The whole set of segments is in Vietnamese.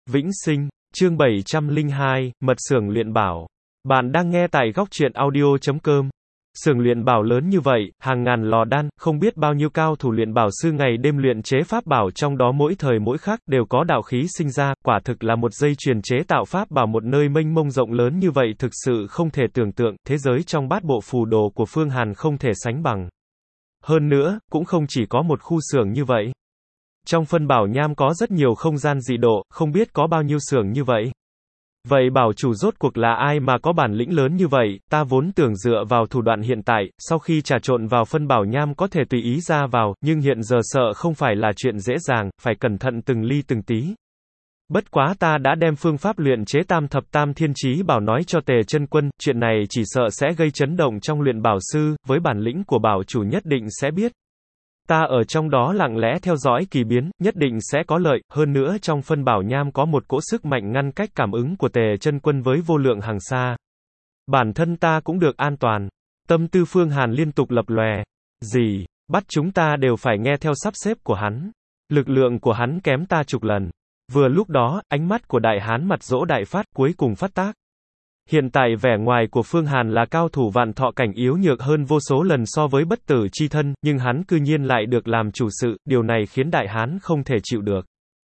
Vĩnh Sinh, chương 702, Mật xưởng luyện bảo. Bạn đang nghe tại góc truyện audio.com. Xưởng luyện bảo lớn như vậy, hàng ngàn lò đan, không biết bao nhiêu cao thủ luyện bảo sư ngày đêm luyện chế pháp bảo, trong đó mỗi thời mỗi khắc đều có đạo khí sinh ra, quả thực là một dây chuyền chế tạo pháp bảo. Một nơi mênh mông rộng lớn như vậy thực sự không thể tưởng tượng, thế giới trong bát bộ phù đồ của Phương Hàn không thể sánh bằng. Hơn nữa, cũng không chỉ có một khu xưởng như vậy. Trong phân bảo nham có rất nhiều không gian dị độ, không biết có bao nhiêu xưởng như vậy. Vậy bảo chủ rốt cuộc là ai mà có bản lĩnh lớn như vậy? Ta vốn tưởng dựa vào thủ đoạn hiện tại, sau khi trà trộn vào phân bảo nham có thể tùy ý ra vào, nhưng hiện giờ sợ không phải là chuyện dễ dàng, phải cẩn thận từng ly từng tí. Bất quá ta đã đem phương pháp luyện chế tam thập tam thiên chí bảo nói cho Tề Chân Quân, chuyện này chỉ sợ sẽ gây chấn động trong luyện bảo sư, với bản lĩnh của bảo chủ nhất định sẽ biết. Ta ở trong đó lặng lẽ theo dõi kỳ biến, nhất định sẽ có lợi, hơn nữa trong phân bảo nham có một cỗ sức mạnh ngăn cách cảm ứng của Tề Chân Quân với vô lượng hàng xa. Bản thân ta cũng được an toàn. Tâm tư Phương Hàn liên tục lập lòe. Gì? Bắt chúng ta đều phải nghe theo sắp xếp của hắn. Lực lượng của hắn kém ta chục lần. Vừa lúc đó, ánh mắt của đại hán mặt dỗ đại phát, cuối cùng phát tác. Hiện tại vẻ ngoài của Phương Hàn là cao thủ vạn thọ cảnh yếu nhược hơn vô số lần so với bất tử chi thân, nhưng hắn cư nhiên lại được làm chủ sự, điều này khiến đại hán không thể chịu được.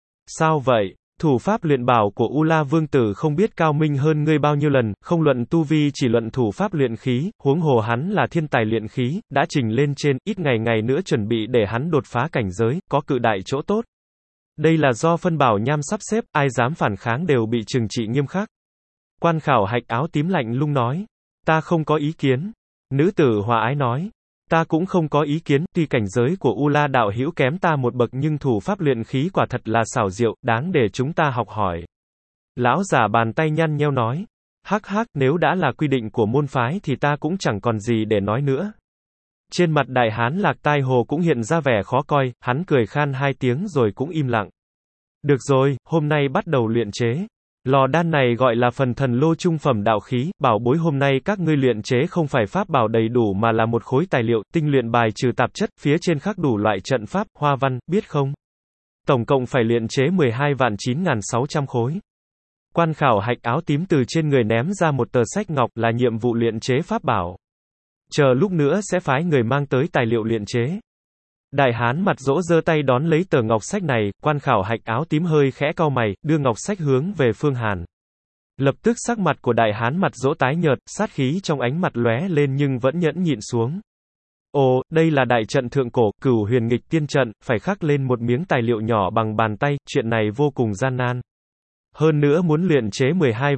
Sao vậy? Thủ pháp luyện bảo của U La Vương Tử không biết cao minh hơn ngươi bao nhiêu lần, không luận tu vi chỉ luận thủ pháp luyện khí, huống hồ hắn là thiên tài luyện khí, đã trình lên trên, ít ngày nữa chuẩn bị để hắn đột phá cảnh giới, có cự đại chỗ tốt. Đây là do phân bảo nham sắp xếp, ai dám phản kháng đều bị trừng trị nghiêm khắc. Quan khảo hạch áo tím lạnh lùng nói. Ta không có ý kiến. Nữ tử hòa ái nói. Ta cũng không có ý kiến, tuy cảnh giới của U La đạo hữu kém ta một bậc nhưng thủ pháp luyện khí quả thật là xảo diệu, đáng để chúng ta học hỏi. Lão giả bàn tay nhăn nheo nói. Hắc hắc, nếu đã là quy định của môn phái thì ta cũng chẳng còn gì để nói nữa. Trên mặt đại hán Lạc Tai Hồ cũng hiện ra vẻ khó coi, hắn cười khan hai tiếng rồi cũng im lặng. Được rồi, hôm nay bắt đầu luyện chế. Lò đan này gọi là phần thần lô trung phẩm đạo khí, bảo bối hôm nay các ngươi luyện chế không phải pháp bảo đầy đủ mà là một khối tài liệu, tinh luyện bài trừ tạp chất, phía trên khắc đủ loại trận pháp, hoa văn, biết không? Tổng cộng phải luyện chế 12.9.600 khối. Quan khảo hạch áo tím từ trên người ném ra một tờ sách ngọc là nhiệm vụ luyện chế pháp bảo. Chờ lúc nữa sẽ phái người mang tới tài liệu luyện chế. Đại hán mặt dỗ giơ tay đón lấy tờ ngọc sách này, quan khảo hạch áo tím hơi khẽ cau mày, đưa ngọc sách hướng về Phương Hàn. Lập tức sắc mặt của đại hán mặt dỗ tái nhợt, sát khí trong ánh mặt lóe lên nhưng vẫn nhẫn nhịn xuống. Ồ, đây là đại trận thượng cổ, Cửu Huyền Nghịch Tiên trận, phải khắc lên một miếng tài liệu nhỏ bằng bàn tay, chuyện này vô cùng gian nan. Hơn nữa muốn luyện chế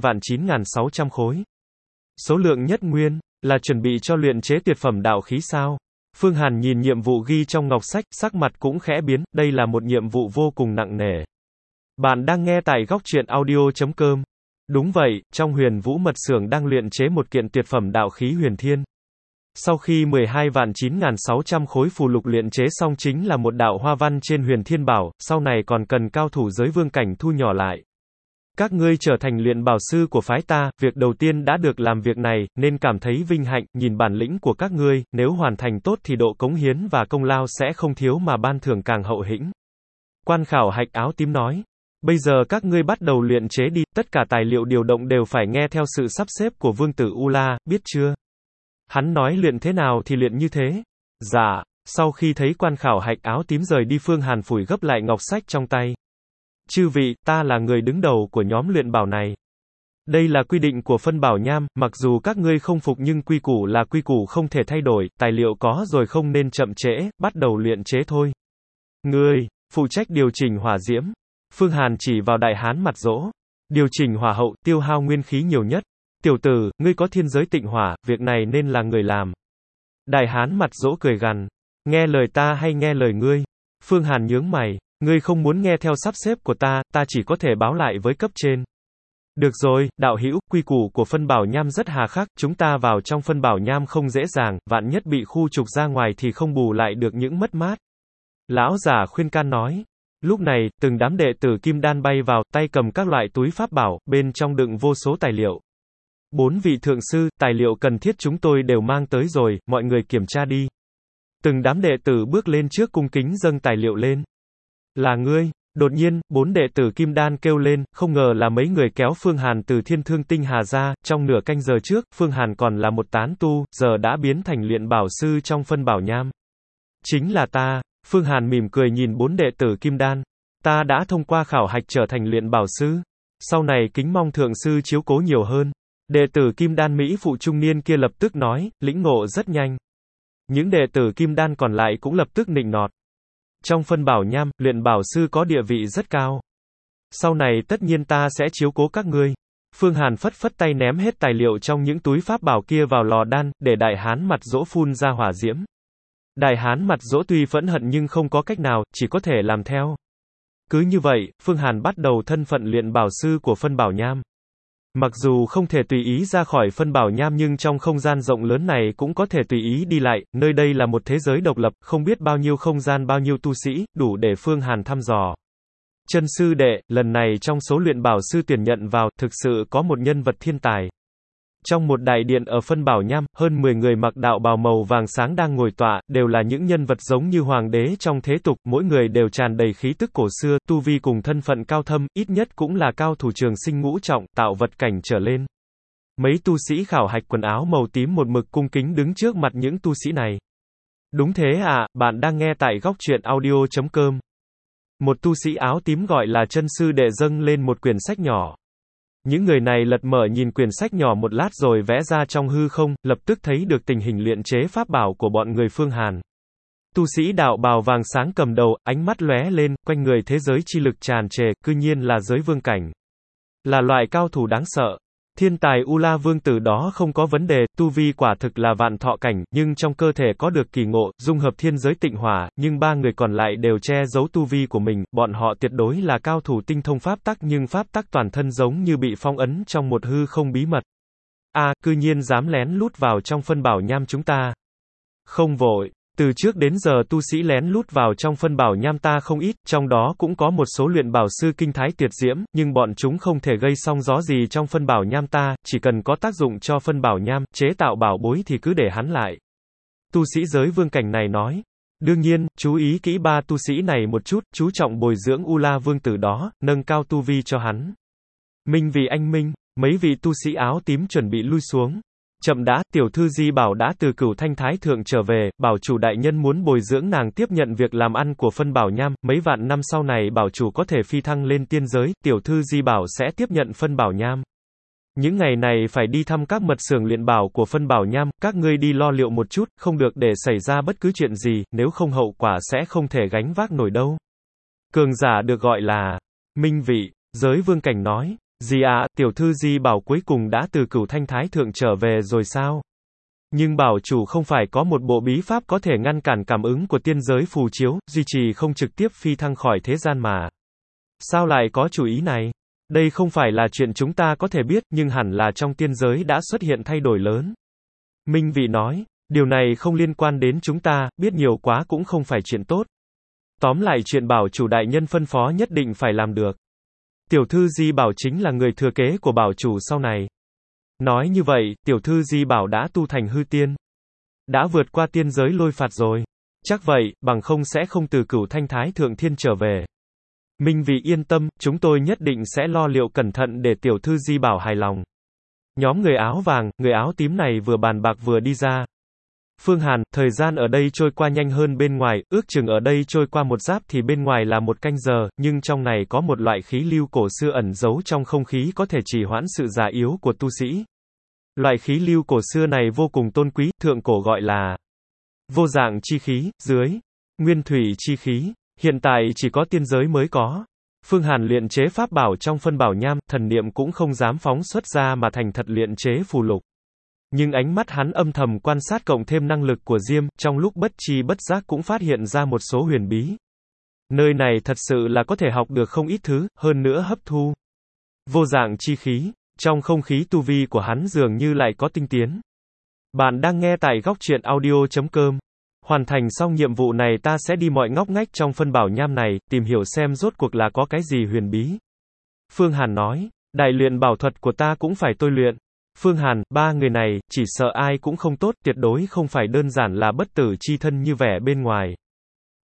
12.9.600 khối. Số lượng nhất nguyên, là chuẩn bị cho luyện chế tuyệt phẩm đạo khí sao? Phương Hàn nhìn nhiệm vụ ghi trong ngọc sách, sắc mặt cũng khẽ biến, đây là một nhiệm vụ vô cùng nặng nề. Bạn đang nghe tại góc truyện audio.com. Đúng vậy, trong Huyền Vũ mật xưởng đang luyện chế một kiện tuyệt phẩm đạo khí huyền thiên. Sau khi 12.9.600 khối phù lục luyện chế xong chính là một đạo hoa văn trên huyền thiên bảo, sau này còn cần cao thủ giới vương cảnh thu nhỏ lại. Các ngươi trở thành luyện bảo sư của phái ta, việc đầu tiên đã được làm việc này, nên cảm thấy vinh hạnh, nhìn bản lĩnh của các ngươi, nếu hoàn thành tốt thì độ cống hiến và công lao sẽ không thiếu mà ban thưởng càng hậu hĩnh. Quan khảo hạch áo tím nói, bây giờ các ngươi bắt đầu luyện chế đi, tất cả tài liệu điều động đều phải nghe theo sự sắp xếp của Vương tử U La, biết chưa? Hắn nói luyện thế nào thì luyện như thế. Dạ, sau khi thấy quan khảo hạch áo tím rời đi, Phương Hàn phủi gấp lại ngọc sách trong tay. Chư vị, ta là người đứng đầu của nhóm luyện bảo này. Đây là quy định của phân bảo nham, mặc dù các ngươi không phục nhưng quy củ là quy củ không thể thay đổi, tài liệu có rồi không nên chậm trễ, bắt đầu luyện chế thôi. Ngươi, phụ trách điều chỉnh hỏa diễm. Phương Hàn chỉ vào đại hán mặt dỗ. Điều chỉnh hỏa hậu, tiêu hao nguyên khí nhiều nhất. Tiểu tử, ngươi có thiên giới tịnh hỏa, việc này nên là người làm. Đại hán mặt dỗ cười gằn. Nghe lời ta hay nghe lời ngươi? Phương Hàn nhướng mày. Ngươi không muốn nghe theo sắp xếp của ta, ta chỉ có thể báo lại với cấp trên. Được rồi, đạo hữu, quy củ của phân bảo nham rất hà khắc, chúng ta vào trong phân bảo nham không dễ dàng, vạn nhất bị khu trục ra ngoài thì không bù lại được những mất mát. Lão giả khuyên can nói. Lúc này, từng đám đệ tử kim đan bay vào, tay cầm các loại túi pháp bảo, bên trong đựng vô số tài liệu. 4 vị thượng sư, tài liệu cần thiết chúng tôi đều mang tới rồi, mọi người kiểm tra đi. Từng đám đệ tử bước lên trước cung kính dâng tài liệu lên. Là ngươi? Đột nhiên, 4 đệ tử Kim Đan kêu lên, không ngờ là mấy người kéo Phương Hàn từ Thiên Thương Tinh Hà ra, trong nửa canh giờ trước, Phương Hàn còn là một tán tu, giờ đã biến thành luyện bảo sư trong phân bảo nham. Chính là ta, Phương Hàn mỉm cười nhìn 4 đệ tử Kim Đan. Ta đã thông qua khảo hạch trở thành luyện bảo sư. Sau này kính mong thượng sư chiếu cố nhiều hơn. Đệ tử Kim Đan Mỹ phụ trung niên kia lập tức nói, lĩnh ngộ rất nhanh. Những đệ tử Kim Đan còn lại cũng lập tức nịnh nọt. Trong phân bảo nham, luyện bảo sư có địa vị rất cao. Sau này tất nhiên ta sẽ chiếu cố các ngươi. Phương Hàn phất phất tay ném hết tài liệu trong những túi pháp bảo kia vào lò đan, để đại hán mặt dỗ phun ra hỏa diễm. Đại hán mặt dỗ tuy phẫn hận nhưng không có cách nào, chỉ có thể làm theo. Cứ như vậy, Phương Hàn bắt đầu thân phận luyện bảo sư của phân bảo nham. Mặc dù không thể tùy ý ra khỏi phân bảo nham nhưng trong không gian rộng lớn này cũng có thể tùy ý đi lại, nơi đây là một thế giới độc lập, không biết bao nhiêu không gian bao nhiêu tu sĩ, đủ để Phương Hàn thăm dò. Chân sư đệ, lần này trong số luyện bảo sư tuyển nhận vào, thực sự có một nhân vật thiên tài. Trong một đại điện ở phân bảo nham, hơn 10 người mặc đạo bào màu vàng sáng đang ngồi tọa, đều là những nhân vật giống như hoàng đế trong thế tục, mỗi người đều tràn đầy khí tức cổ xưa, tu vi cùng thân phận cao thâm, ít nhất cũng là cao thủ trường sinh ngũ trọng, tạo vật cảnh trở lên. Mấy tu sĩ khảo hạch quần áo màu tím một mực cung kính đứng trước mặt những tu sĩ này. Đúng thế à, bạn đang nghe tại góc truyện audio.com. Một tu sĩ áo tím gọi là chân sư đệ dâng lên một quyển sách nhỏ. Những người này lật mở nhìn quyển sách nhỏ một lát rồi vẽ ra trong hư không, lập tức thấy được tình hình luyện chế pháp bảo của bọn người Phương Hàn. Tu sĩ đạo bào vàng sáng cầm đầu, ánh mắt lóe lên, quanh người thế giới chi lực tràn trề, cư nhiên là giới vương cảnh. Là loại cao thủ đáng sợ. Thiên tài U La Vương Tử đó không có vấn đề, tu vi quả thực là vạn thọ cảnh, nhưng trong cơ thể có được kỳ ngộ, dung hợp thiên giới tịnh hỏa, nhưng ba người còn lại đều che giấu tu vi của mình, bọn họ tuyệt đối là cao thủ tinh thông pháp tắc nhưng pháp tắc toàn thân giống như bị phong ấn trong một hư không bí mật. Cư nhiên dám lén lút vào trong phân bảo nham chúng ta. Không vội. Từ trước đến giờ tu sĩ lén lút vào trong phân bảo nham ta không ít, trong đó cũng có một số luyện bảo sư kinh thái tuyệt diễm, nhưng bọn chúng không thể gây sóng gió gì trong phân bảo nham ta, chỉ cần có tác dụng cho phân bảo nham, chế tạo bảo bối thì cứ để hắn lại. Tu sĩ giới vương cảnh này nói. Đương nhiên, chú ý kỹ ba tu sĩ này một chút, chú trọng bồi dưỡng U La Vương Tử đó, nâng cao tu vi cho hắn. Minh vì anh minh, mấy vị tu sĩ áo tím chuẩn bị lui xuống. Chậm đã, tiểu thư Di Bảo đã từ Cửu Thanh Thái Thượng trở về, bảo chủ đại nhân muốn bồi dưỡng nàng tiếp nhận việc làm ăn của phân bảo nham, mấy vạn năm sau này bảo chủ có thể phi thăng lên tiên giới, tiểu thư Di Bảo sẽ tiếp nhận phân bảo nham. Những ngày này phải đi thăm các mật xưởng luyện bảo của phân bảo nham, các ngươi đi lo liệu một chút, không được để xảy ra bất cứ chuyện gì, nếu không hậu quả sẽ không thể gánh vác nổi đâu. Cường giả được gọi là Minh Vị, giới vương cảnh nói. Gì ạ, tiểu thư Di Bảo cuối cùng đã từ Cửu Thanh Thái Thượng trở về rồi sao? Nhưng bảo chủ không phải có một bộ bí pháp có thể ngăn cản cảm ứng của tiên giới phù chiếu, duy trì không trực tiếp phi thăng khỏi thế gian mà. Sao lại có chủ ý này? Đây không phải là chuyện chúng ta có thể biết, nhưng hẳn là trong tiên giới đã xuất hiện thay đổi lớn. Minh Vị nói, điều này không liên quan đến chúng ta, biết nhiều quá cũng không phải chuyện tốt. Tóm lại chuyện bảo chủ đại nhân phân phó nhất định phải làm được. Tiểu thư Di Bảo chính là người thừa kế của bảo chủ sau này. Nói như vậy, tiểu thư Di Bảo đã tu thành hư tiên. Đã vượt qua tiên giới lôi phạt rồi. Chắc vậy, bằng không sẽ không từ Cửu Thanh Thái Thượng Thiên trở về. Minh Vị yên tâm, chúng tôi nhất định sẽ lo liệu cẩn thận để tiểu thư Di Bảo hài lòng. Nhóm người áo vàng, người áo tím này vừa bàn bạc vừa đi ra. Phương Hàn, thời gian ở đây trôi qua nhanh hơn bên ngoài, ước chừng ở đây trôi qua một giáp thì bên ngoài là một canh giờ, nhưng trong này có một loại khí lưu cổ xưa ẩn giấu trong không khí có thể trì hoãn sự già yếu của tu sĩ. Loại khí lưu cổ xưa này vô cùng tôn quý, thượng cổ gọi là vô dạng chi khí, dưới nguyên thủy chi khí, hiện tại chỉ có tiên giới mới có. Phương Hàn luyện chế pháp bảo trong phân bảo nham, thần niệm cũng không dám phóng xuất ra mà thành thật luyện chế phù lục. Nhưng ánh mắt hắn âm thầm quan sát cộng thêm năng lực của Diêm, trong lúc bất tri bất giác cũng phát hiện ra một số huyền bí. Nơi này thật sự là có thể học được không ít thứ, hơn nữa hấp thu vô dạng chi khí, trong không khí tu vi của hắn dường như lại có tinh tiến. Bạn đang nghe tại góc truyện audio.com. Hoàn thành xong nhiệm vụ này ta sẽ đi mọi ngóc ngách trong phân bảo nham này, tìm hiểu xem rốt cuộc là có cái gì huyền bí. Phương Hàn nói, đại luyện bảo thuật của ta cũng phải tôi luyện. Phương Hàn, ba người này, chỉ sợ ai cũng không tốt, tuyệt đối không phải đơn giản là bất tử chi thân như vẻ bên ngoài.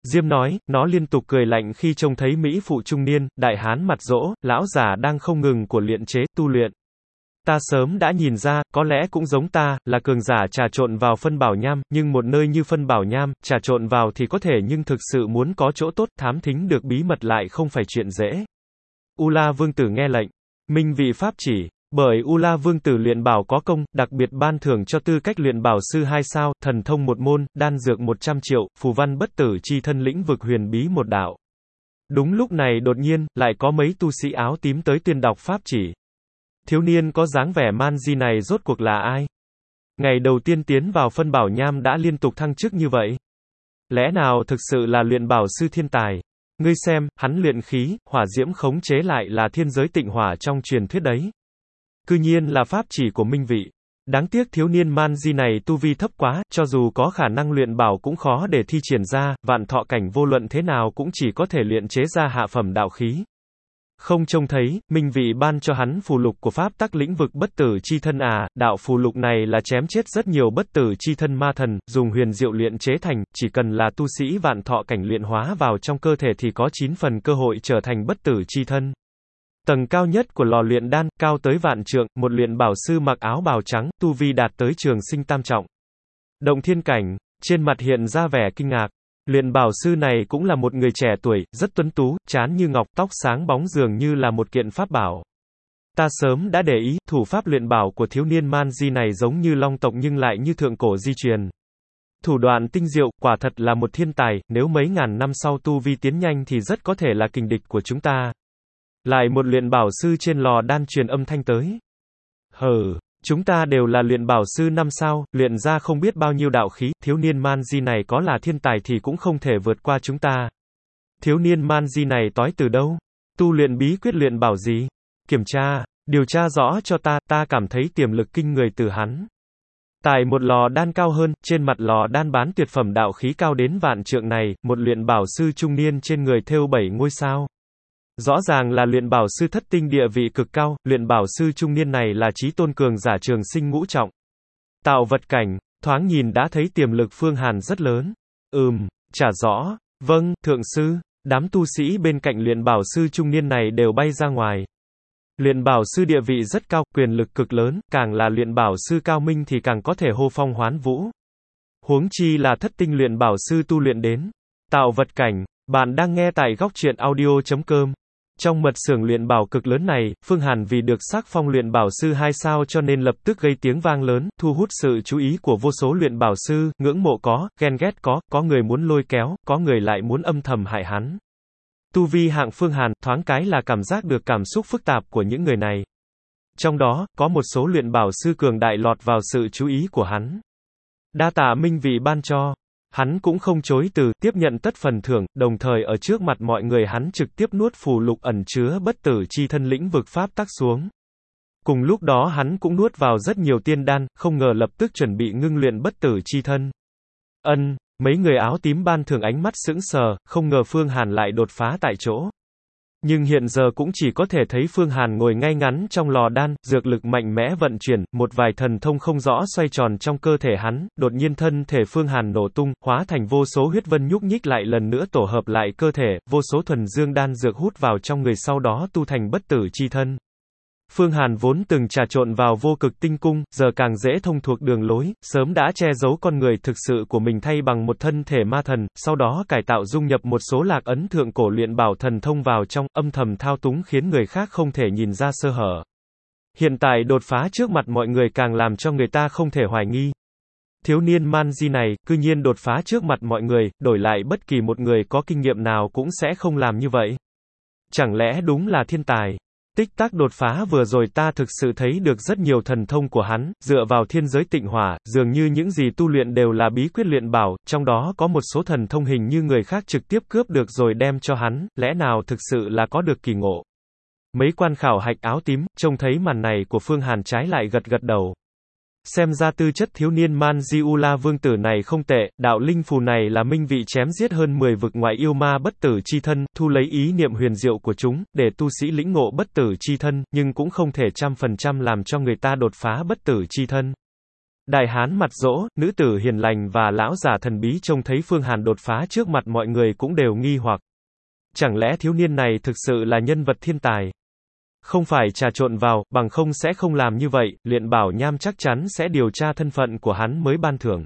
Diêm nói, nó liên tục cười lạnh khi trông thấy Mỹ phụ trung niên, đại hán mặt rỗ, lão già đang không ngừng của luyện chế, tu luyện. Ta sớm đã nhìn ra, có lẽ cũng giống ta, là cường giả trà trộn vào phân bảo nham, nhưng một nơi như phân bảo nham, trà trộn vào thì có thể nhưng thực sự muốn có chỗ tốt, thám thính được bí mật lại không phải chuyện dễ. U La Vương tử nghe lệnh. Minh vị pháp chỉ. Bởi U La Vương tử luyện bảo có công, đặc biệt ban thưởng cho tư cách luyện bảo sư 2 sao, thần thông 1 môn, đan dược 100 triệu, phù văn bất tử chi thân lĩnh vực huyền bí 1 đạo. Đúng lúc này đột nhiên, lại có mấy tu sĩ áo tím tới tuyên đọc pháp chỉ. Thiếu niên có dáng vẻ man di này rốt cuộc là ai? Ngày đầu tiên tiến vào phân bảo nham đã liên tục thăng chức như vậy. Lẽ nào thực sự là luyện bảo sư thiên tài? Ngươi xem, hắn luyện khí, hỏa diễm khống chế lại là thiên giới tịnh hỏa trong truyền thuyết đấy. Cư nhiên là pháp chỉ của Minh vị. Đáng tiếc thiếu niên man di này tu vi thấp quá, cho dù có khả năng luyện bảo cũng khó để thi triển ra, vạn thọ cảnh vô luận thế nào cũng chỉ có thể luyện chế ra hạ phẩm đạo khí. Không trông thấy, Minh vị ban cho hắn phù lục của pháp tắc lĩnh vực bất tử chi thân à, đạo phù lục này là chém chết rất nhiều bất tử chi thân ma thần, dùng huyền diệu luyện chế thành, chỉ cần là tu sĩ vạn thọ cảnh luyện hóa vào trong cơ thể thì có 9 phần cơ hội trở thành bất tử chi thân. Tầng cao nhất của lò luyện đan, cao tới vạn trượng, một luyện bảo sư mặc áo bào trắng, tu vi đạt tới trường sinh tam trọng. Động thiên cảnh, trên mặt hiện ra vẻ kinh ngạc. Luyện bảo sư này cũng là một người trẻ tuổi, rất tuấn tú, trán như ngọc, tóc sáng bóng dường như là một kiện pháp bảo. Ta sớm đã để ý, thủ pháp luyện bảo của thiếu niên man di này giống như long tộc nhưng lại như thượng cổ di truyền. Thủ đoạn tinh diệu, quả thật là một thiên tài, nếu mấy ngàn năm sau tu vi tiến nhanh thì rất có thể là kình địch của chúng ta. Lại một luyện bảo sư trên lò đan truyền âm thanh tới. Chúng ta đều là luyện bảo sư 5 sao, luyện ra không biết bao nhiêu đạo khí, thiếu niên man di này có là thiên tài thì cũng không thể vượt qua chúng ta. Thiếu niên man di này tối từ đâu? Tu luyện bí quyết luyện bảo gì? Kiểm tra, điều tra rõ cho ta cảm thấy tiềm lực kinh người từ hắn. Tại một lò đan cao hơn, trên mặt lò đan bán tuyệt phẩm đạo khí cao đến vạn trượng này, một luyện bảo sư trung niên trên người thêu 7 ngôi sao. Rõ ràng là luyện bảo sư thất tinh địa vị cực cao, luyện bảo sư trung niên này là chí tôn cường giả trường sinh ngũ trọng. Tạo vật cảnh, thoáng nhìn đã thấy tiềm lực Phương Hàn rất lớn. Trả rõ. Vâng, thượng sư. Đám tu sĩ bên cạnh luyện bảo sư trung niên này đều bay ra ngoài. Luyện bảo sư địa vị rất cao, quyền lực cực lớn, càng là luyện bảo sư cao minh thì càng có thể hô phong hoán vũ. Huống chi là thất tinh luyện bảo sư tu luyện đến. Tạo vật cảnh, bạn đang nghe tại góc truyện audio.com. Trong mật xưởng luyện bảo cực lớn này, Phương Hàn vì được sắc phong luyện bảo sư 2 sao cho nên lập tức gây tiếng vang lớn, thu hút sự chú ý của vô số luyện bảo sư, ngưỡng mộ ghen ghét có người muốn lôi kéo, có người lại muốn âm thầm hại hắn. Tu vi hạng Phương Hàn, thoáng cái là cảm giác được cảm xúc phức tạp của những người này. Trong đó, có một số luyện bảo sư cường đại lọt vào sự chú ý của hắn. Đa tạ Minh vị ban cho. Hắn cũng không chối từ, tiếp nhận tất phần thưởng, đồng thời ở trước mặt mọi người hắn trực tiếp nuốt phù lục ẩn chứa bất tử chi thân lĩnh vực pháp tắc xuống. Cùng lúc đó hắn cũng nuốt vào rất nhiều tiên đan, không ngờ lập tức chuẩn bị ngưng luyện bất tử chi thân. Mấy người áo tím ban thưởng ánh mắt sững sờ, không ngờ Phương Hàn lại đột phá tại chỗ. Nhưng hiện giờ cũng chỉ có thể thấy Phương Hàn ngồi ngay ngắn trong lò đan, dược lực mạnh mẽ vận chuyển, một vài thần thông không rõ xoay tròn trong cơ thể hắn, đột nhiên thân thể Phương Hàn nổ tung, hóa thành vô số huyết vân nhúc nhích lại lần nữa tổ hợp lại cơ thể, vô số thuần dương đan dược hút vào trong người sau đó tu thành bất tử chi thân. Phương Hàn vốn từng trà trộn vào vô cực tinh cung, giờ càng dễ thông thuộc đường lối, sớm đã che giấu con người thực sự của mình thay bằng một thân thể ma thần, sau đó cải tạo dung nhập một số lạc ấn thượng cổ luyện bảo thần thông vào trong, âm thầm thao túng khiến người khác không thể nhìn ra sơ hở. Hiện tại đột phá trước mặt mọi người càng làm cho người ta không thể hoài nghi. Thiếu niên man di này, cư nhiên đột phá trước mặt mọi người, đổi lại bất kỳ một người có kinh nghiệm nào cũng sẽ không làm như vậy. Chẳng lẽ đúng là thiên tài? Tích tắc đột phá vừa rồi ta thực sự thấy được rất nhiều thần thông của hắn, dựa vào thiên giới tịnh hỏa, dường như những gì tu luyện đều là bí quyết luyện bảo, trong đó có một số thần thông hình như người khác trực tiếp cướp được rồi đem cho hắn, lẽ nào thực sự là có được kỳ ngộ. Mấy quan khảo hạch áo tím, trông thấy màn này của Phương Hàn trái lại gật gật đầu. Xem ra tư chất thiếu niên man di U La vương tử này không tệ, đạo linh phù này là minh vị chém giết hơn 10 vực ngoại yêu ma bất tử chi thân, thu lấy ý niệm huyền diệu của chúng, để tu sĩ lĩnh ngộ bất tử chi thân, nhưng cũng không thể 100% làm cho người ta đột phá bất tử chi thân. Đại hán mặt dỗ, nữ tử hiền lành và lão già thần bí trông thấy Phương Hàn đột phá trước mặt mọi người cũng đều nghi hoặc. Chẳng lẽ thiếu niên này thực sự là nhân vật thiên tài? Không phải trà trộn vào, bằng không sẽ không làm như vậy, Luyện Bảo Nham chắc chắn sẽ điều tra thân phận của hắn mới ban thưởng.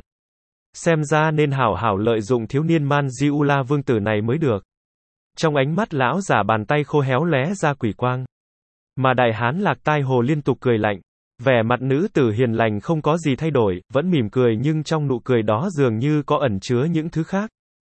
Xem ra nên hảo hảo lợi dụng thiếu niên Manjiula vương tử này mới được. Trong ánh mắt lão giả bàn tay khô héo lóe ra quỷ quang. Mà đại hán Lạc Tai Hồ liên tục cười lạnh. Vẻ mặt nữ tử hiền lành không có gì thay đổi, vẫn mỉm cười nhưng trong nụ cười đó dường như có ẩn chứa những thứ khác.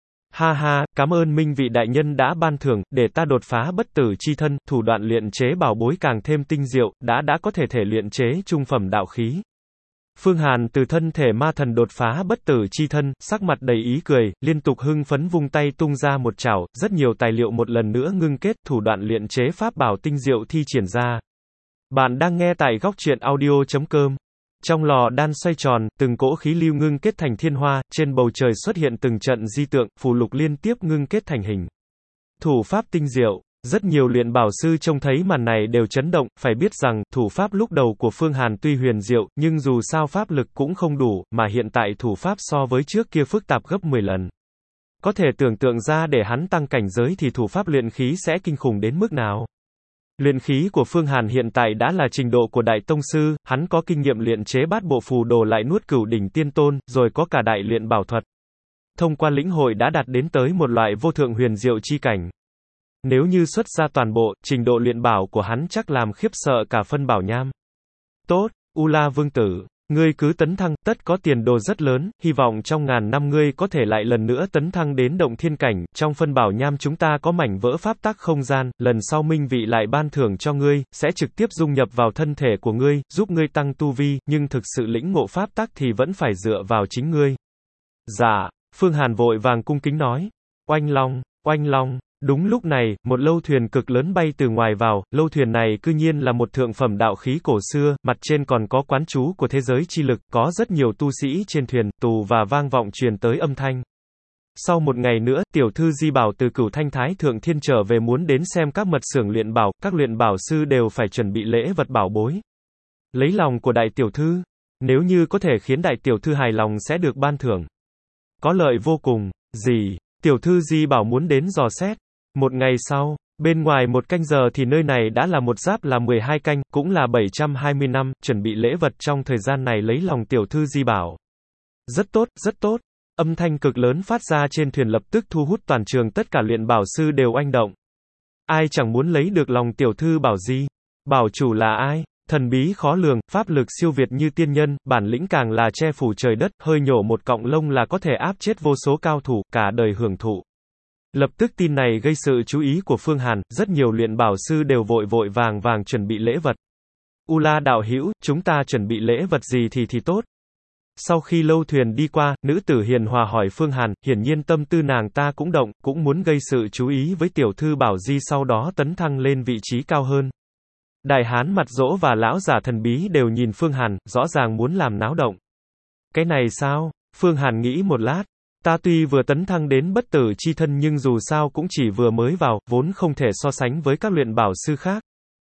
Ha ha, cảm ơn Minh vị đại nhân đã ban thưởng, để ta đột phá bất tử chi thân, thủ đoạn luyện chế bảo bối càng thêm tinh diệu, đã có thể luyện chế trung phẩm đạo khí. Phương Hàn từ thân thể ma thần đột phá bất tử chi thân, sắc mặt đầy ý cười, liên tục hưng phấn vung tay tung ra một chảo, rất nhiều tài liệu một lần nữa ngưng kết, thủ đoạn luyện chế pháp bảo tinh diệu thi triển ra. Bạn đang nghe tại góc truyện audio.com. Trong lò đan xoay tròn, từng cỗ khí lưu ngưng kết thành thiên hoa, trên bầu trời xuất hiện từng trận di tượng, phù lục liên tiếp ngưng kết thành hình. Thủ pháp tinh diệu. Rất nhiều luyện bảo sư trông thấy màn này đều chấn động, phải biết rằng, thủ pháp lúc đầu của Phương Hàn tuy huyền diệu, nhưng dù sao pháp lực cũng không đủ, mà hiện tại thủ pháp so với trước kia phức tạp gấp 10 lần. Có thể tưởng tượng ra để hắn tăng cảnh giới thì thủ pháp luyện khí sẽ kinh khủng đến mức nào. Luyện khí của Phương Hàn hiện tại đã là trình độ của đại tông sư, hắn có kinh nghiệm luyện chế bát bộ phù đồ lại nuốt cửu đỉnh tiên tôn, rồi có cả đại luyện bảo thuật. Thông qua lĩnh hội đã đạt đến tới một loại vô thượng huyền diệu chi cảnh. Nếu như xuất ra toàn bộ, trình độ luyện bảo của hắn chắc làm khiếp sợ cả phân bảo nham. Tốt, U-La vương tử, ngươi cứ tấn thăng, tất có tiền đồ rất lớn, hy vọng trong ngàn năm ngươi có thể lại lần nữa tấn thăng đến động thiên cảnh, trong phân bảo nham chúng ta có mảnh vỡ pháp tắc không gian, lần sau minh vị lại ban thưởng cho ngươi, sẽ trực tiếp dung nhập vào thân thể của ngươi, giúp ngươi tăng tu vi, nhưng thực sự lĩnh ngộ pháp tắc thì vẫn phải dựa vào chính ngươi. Dạ, Phương Hàn vội vàng cung kính nói. Oanh long, oanh long. Đúng lúc này, một lâu thuyền cực lớn bay từ ngoài vào, lâu thuyền này cư nhiên là một thượng phẩm đạo khí cổ xưa, mặt trên còn có quán chú của thế giới chi lực, có rất nhiều tu sĩ trên thuyền, tù và vang vọng truyền tới âm thanh. Sau một ngày nữa, tiểu thư Di Bảo từ Cửu Thanh Thái Thượng Thiên trở về muốn đến xem các mật xưởng luyện bảo, các luyện bảo sư đều phải chuẩn bị lễ vật bảo bối. Lấy lòng của đại tiểu thư, nếu như có thể khiến đại tiểu thư hài lòng sẽ được ban thưởng. Có lợi vô cùng, gì? Tiểu thư Di Bảo muốn đến dò xét. Một ngày sau, bên ngoài một canh giờ thì nơi này đã là một giáp là 12 canh, cũng là 720 năm, chuẩn bị lễ vật trong thời gian này lấy lòng tiểu thư Di Bảo. Rất tốt, rất tốt. Âm thanh cực lớn phát ra trên thuyền lập tức thu hút toàn trường, tất cả luyện bảo sư đều oanh động. Ai chẳng muốn lấy được lòng tiểu thư Bảo Di? Bảo chủ là ai? Thần bí khó lường, pháp lực siêu việt như tiên nhân, bản lĩnh càng là che phủ trời đất, hơi nhổ một cọng lông là có thể áp chết vô số cao thủ, cả đời hưởng thụ. Lập tức tin này gây sự chú ý của Phương Hàn, rất nhiều luyện bảo sư đều vội vàng chuẩn bị lễ vật. U-La đạo hữu, chúng ta chuẩn bị lễ vật gì thì tốt. Sau khi lâu thuyền đi qua, nữ tử hiền hòa hỏi Phương Hàn, hiển nhiên tâm tư nàng ta cũng động, cũng muốn gây sự chú ý với tiểu thư Bảo Di sau đó tấn thăng lên vị trí cao hơn. Đại hán mặt dỗ và lão giả thần bí đều nhìn Phương Hàn, rõ ràng muốn làm náo động. Cái này sao? Phương Hàn nghĩ một lát. Ta tuy vừa tấn thăng đến bất tử chi thân nhưng dù sao cũng chỉ vừa mới vào, vốn không thể so sánh với các luyện bảo sư khác.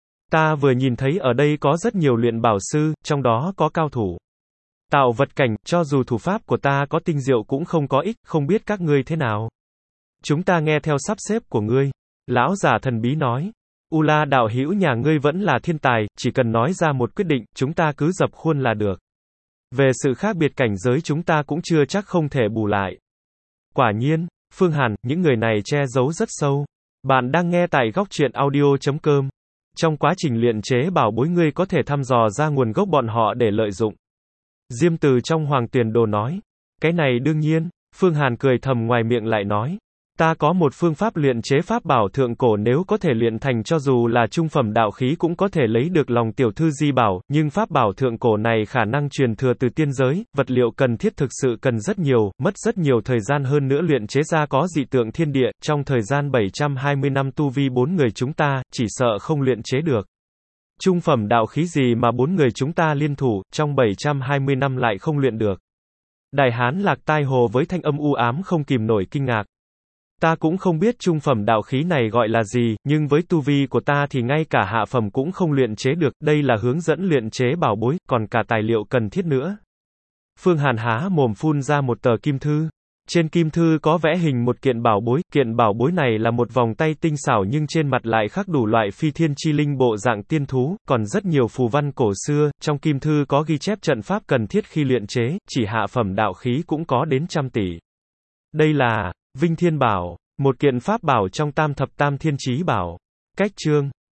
Ta vừa nhìn thấy ở đây có rất nhiều luyện bảo sư, trong đó có cao thủ. Tạo vật cảnh, cho dù thủ pháp của ta có tinh diệu cũng không có ích, không biết các ngươi thế nào. Chúng ta nghe theo sắp xếp của ngươi. Lão giả thần bí nói. U-La đạo hữu nhà ngươi vẫn là thiên tài, chỉ cần nói ra một quyết định, chúng ta cứ dập khuôn là được. Về sự khác biệt cảnh giới chúng ta cũng chưa chắc không thể bù lại. Quả nhiên, Phương Hàn, những người này che giấu rất sâu. Bạn đang nghe tại góc truyện audio.com. Trong quá trình luyện chế bảo bối ngươi có thể thăm dò ra nguồn gốc bọn họ để lợi dụng. Diêm Từ trong Hoàng Tuyền Đồ nói. Cái này đương nhiên, Phương Hàn cười thầm ngoài miệng lại nói. Ta có một phương pháp luyện chế pháp bảo thượng cổ nếu có thể luyện thành cho dù là trung phẩm đạo khí cũng có thể lấy được lòng tiểu thư Di Bảo, nhưng pháp bảo thượng cổ này khả năng truyền thừa từ tiên giới, vật liệu cần thiết thực sự cần rất nhiều, mất rất nhiều thời gian hơn nữa luyện chế ra có dị tượng thiên địa, trong thời gian 720 năm tu vi 4 người chúng ta, chỉ sợ không luyện chế được. Trung phẩm đạo khí gì mà 4 người chúng ta liên thủ, trong 720 năm lại không luyện được. Đại hán Lạc Tai Hồ với thanh âm u ám không kìm nổi kinh ngạc. Ta cũng không biết trung phẩm đạo khí này gọi là gì, nhưng với tu vi của ta thì ngay cả hạ phẩm cũng không luyện chế được, đây là hướng dẫn luyện chế bảo bối, còn cả tài liệu cần thiết nữa. Phương Hàn há mồm phun ra một tờ kim thư. Trên kim thư có vẽ hình một kiện bảo bối này là một vòng tay tinh xảo nhưng trên mặt lại khắc đủ loại phi thiên chi linh bộ dạng tiên thú, còn rất nhiều phù văn cổ xưa, trong kim thư có ghi chép trận pháp cần thiết khi luyện chế, chỉ hạ phẩm đạo khí cũng có đến trăm tỷ. Đây là Vinh Thiên Bảo, một kiện pháp bảo trong tam thập tam thiên chí bảo. Cách chương